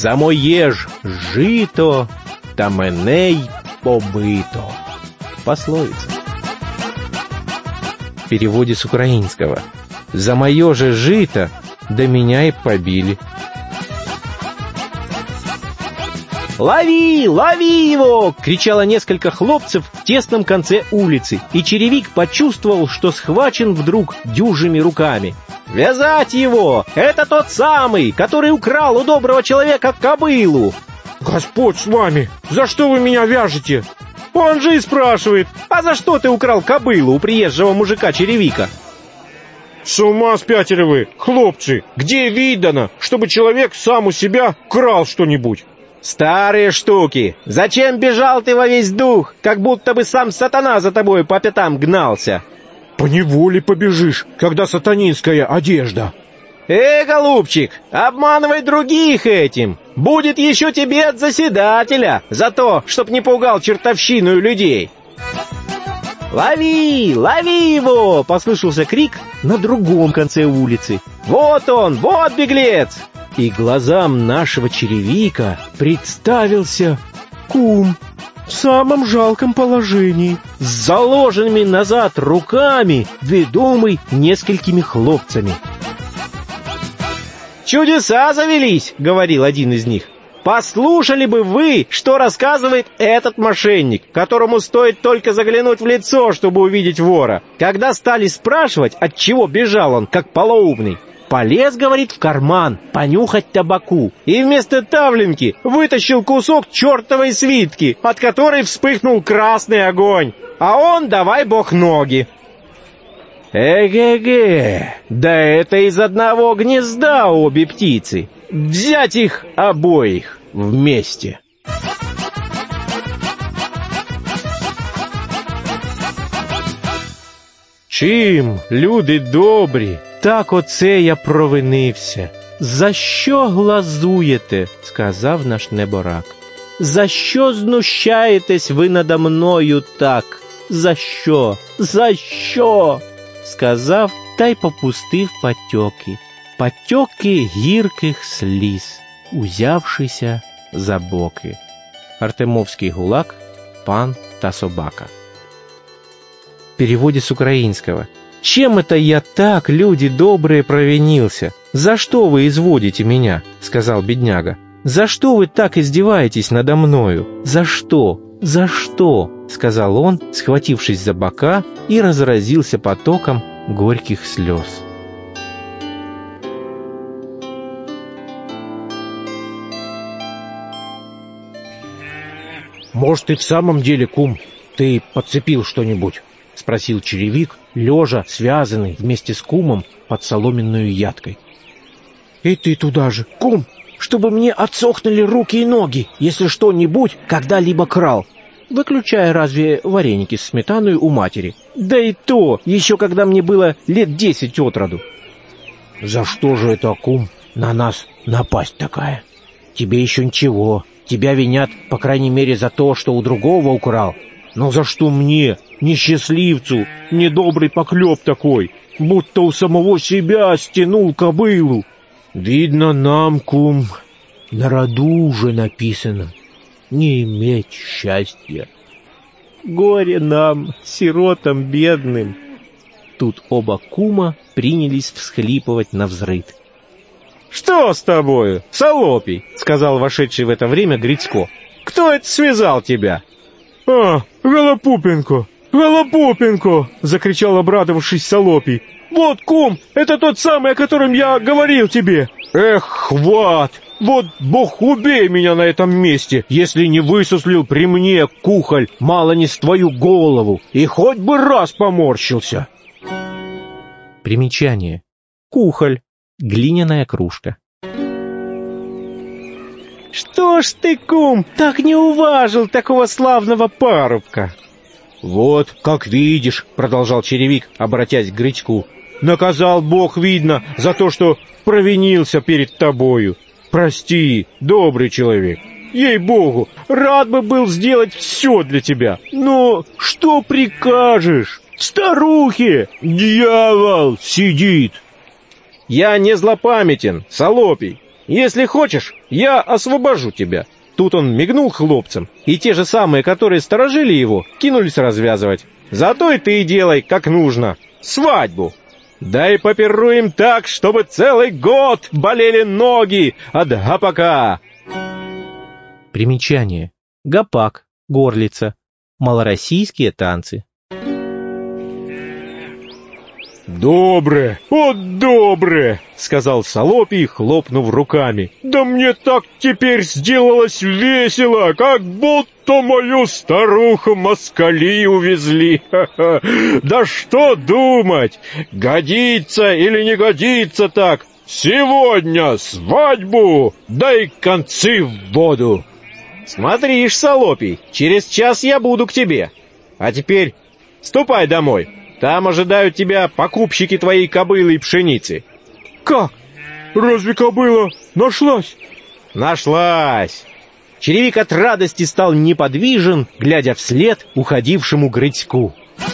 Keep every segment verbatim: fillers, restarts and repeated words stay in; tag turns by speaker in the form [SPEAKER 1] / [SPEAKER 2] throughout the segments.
[SPEAKER 1] за моє ж жито та мене й побито. Пословица. В переводе с украинского. За мое же жито да меня и побили. «Лови! Лови его!» — кричало несколько хлопцев в тесном конце улицы, и черевик почувствовал, что схвачен вдруг дюжими руками. «Вязать его! Это тот самый, который украл у доброго человека кобылу!»
[SPEAKER 2] «Господь с вами! За что вы меня вяжете?»
[SPEAKER 1] «Он же и спрашивает, а за что ты украл кобылу у приезжего мужика черевика?»
[SPEAKER 2] «С ума спятили вы, хлопцы! Где видано, чтобы человек сам у себя крал что-нибудь?»
[SPEAKER 1] «Старые штуки! Зачем бежал ты во весь дух, как будто бы сам сатана за тобой по пятам гнался?»
[SPEAKER 2] «Поневоле побежишь, когда сатанинская одежда».
[SPEAKER 1] «Э, голубчик, обманывай других этим! Будет еще тебе от заседателя за то, чтоб не пугал чертовщину людей!» «Лови! Лови его!» — послышался крик на другом конце улицы. «Вот он! Вот беглец!» И глазам нашего черевика представился кум в самом жалком положении, с заложенными назад руками, ведомый несколькими хлопцами. «Чудеса завелись!» — говорил один из них. «Послушали бы вы, что рассказывает этот мошенник, которому стоит только заглянуть в лицо, чтобы увидеть вора. Когда стали спрашивать, от чего бежал он, как полоумный, полез, говорит, в карман понюхать табаку и вместо тавлинки вытащил кусок чертовой свитки, от которой вспыхнул красный огонь, а он, давай бог, ноги». Эге-ге, да это из одного гнезда обе птицы. Взять их обоих вместе. Чим, люди добрі, так оце я провинився. За що глазуєте, сказав наш неборак. За що знущаєтесь ви надо мною так? За що? За що? Сказав, та й попустив патьоки, патьоки гірких сліз, узявшися за боки. Артемовский гулаг, пан та собака. В переводе с украинского. «Чем это я так, люди добрые, провинился? За что вы изводите меня?» — сказал бедняга. «За что вы так издеваетесь надо мною? За что? За что?» — сказал он, схватившись за бока, и разразился потоком горьких слез.
[SPEAKER 2] «Может, и в самом деле, кум, ты подцепил что-нибудь?» — спросил черевик, лежа, связанный вместе с кумом под соломенную ядкой. «И ты туда же, кум, чтобы мне отсохнули руки и ноги, если что-нибудь когда-либо крал, выключая разве вареники с сметаной у матери, да и то еще когда мне было лет десять от роду». «За что же это, кум, на нас напасть такая? Тебе еще ничего, тебя винят, по крайней мере, за то, что у другого украл. Но за что мне, несчастливцу, недобрый поклеп такой, будто у самого себя стянул кобылу? Видно нам, кум, на роду уже написано не иметь счастья.
[SPEAKER 1] Горе нам, сиротам бедным!» Тут оба кума принялись всхлипывать навзрыд. «Что с тобою, Солопий?» — сказал вошедший в это время Грицко. «Кто это связал тебя?»
[SPEAKER 2] «А, Голопупенко! Голопупенко!» — закричал, обрадовавшись Солопий. «Вот, кум, это тот самый, о котором я говорил тебе!» «Эх, хват! Вот бог убей меня на этом месте, если не высуслил при мне, кухоль, мало не с твою голову, и хоть бы раз поморщился!»
[SPEAKER 1] Примечание. Кухоль. Глиняная кружка. «Что ж ты, кум, так не уважил такого славного парубка?»
[SPEAKER 2] «Вот, как видишь, — продолжал черевик, обратясь к Грицку, — наказал Бог, видно, за то, что провинился перед тобою. Прости, добрый человек, ей-богу, рад бы был сделать все для тебя, но что прикажешь? Старухе дьявол сидит!»
[SPEAKER 1] «Я не злопамятен, Солопий. Если хочешь, я освобожу тебя». Тут он мигнул хлопцам, и те же самые, которые сторожили его, кинулись развязывать. «Зато и ты делай, как нужно. Свадьбу. Да и попируем так, чтобы целый год болели ноги от гопака».
[SPEAKER 2] Примечание. Гопак, горлица. Малороссийские танцы.
[SPEAKER 1] «Добре, вот добре!» — сказал Солопий, хлопнув руками. «Да мне так теперь сделалось весело, как будто мою старуху москали увезли. Ха-ха. Да что думать, годится или не годится так? Сегодня свадьбу, да и концы в воду!» «Смотришь, Солопий, через час я буду к тебе. А теперь ступай домой. Там ожидают тебя покупщики твоей кобылы и пшеницы».
[SPEAKER 2] «Как? Разве кобыла нашлась?»
[SPEAKER 1] «Нашлась!» Черевик от радости стал неподвижен, глядя вслед уходившему Грицьку.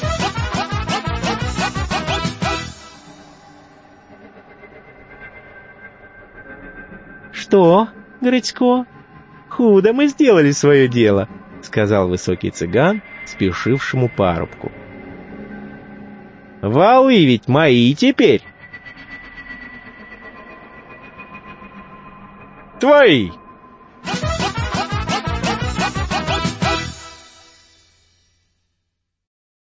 [SPEAKER 2] «Что, Грицько, худо мы сделали свое дело», — сказал высокий цыган, спешившему парубку.
[SPEAKER 1] «Валы ведь мои теперь». «Твои»,